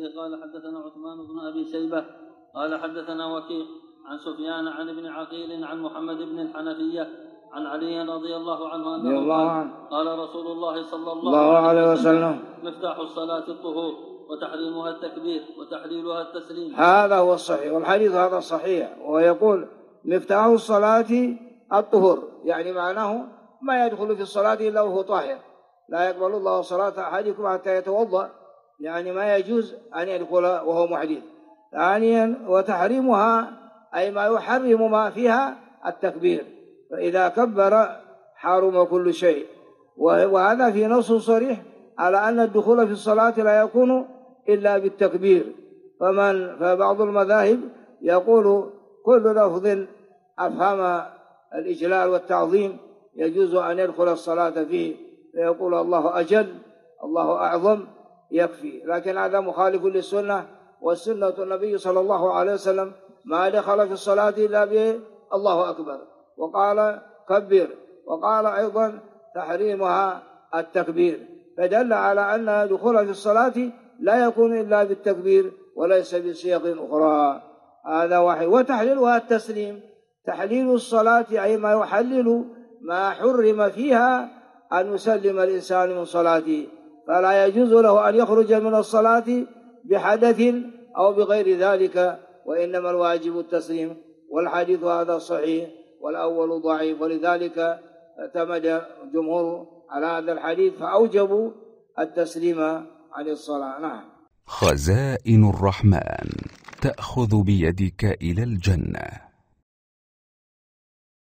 به قال حدثنا عثمان بن أبي شيبة قال حدثنا وكيع عن سفيان عن ابن عقيل عن محمد بن الحنفية عن علي رضي الله عنه أنه قال رسول الله صلى الله عليه وسلم مفتاح الصلاة الطهور وتحريمها التكبير وتحليلها التسليم. هذا هو الصحيح، والحديث هذا صحيح، ويقول مفتاح الصلاة الطهور، يعني معناه ما يدخل في الصلاة إلا وهو طاهر، لا يقبل الله صلاة أحدكم حتى يتوضأ، يعني ما يجوز أن يدخل وهو محدث. ثانيا وتحريمها أي ما يحرم ما فيها التكبير، فإذا كبر حرم كل شيء، وهذا في نص صريح على أن الدخول في الصلاة لا يكون إلا بالتكبير. فبعض المذاهب يقول كل لفظ أفهم الإجلال والتعظيم يجوز أن يدخل الصلاة فيه، فيقول الله أجل الله أعظم يكفي، لكن هذا مخالف للسنة، والسنة النبي صلى الله عليه وسلم ما دخل في الصلاة إلا به الله أكبر، وقال كبر، وقال أيضا تحريمها التكبير، فدل على أن دخول في الصلاة لا يكون إلا بالتكبير وليس بصيغ أخرى. هذا واحد. وتحليلها التسليم، تحليل الصلاة أي ما يحلل ما حرم فيها أن يسلم الإنسان من صلاته، فلا يجوز له أن يخرج من الصلاة بحدث أو بغير ذلك، وإنما الواجب التسليم. والحديث هذا صحيح والأول ضعيف، ولذلك اعتمد الجمهور على هذا الحديث فأوجبوا التسليم عن الصلاة. نعم. خزائن الرحمن تأخذ بيدك إلى الجنة.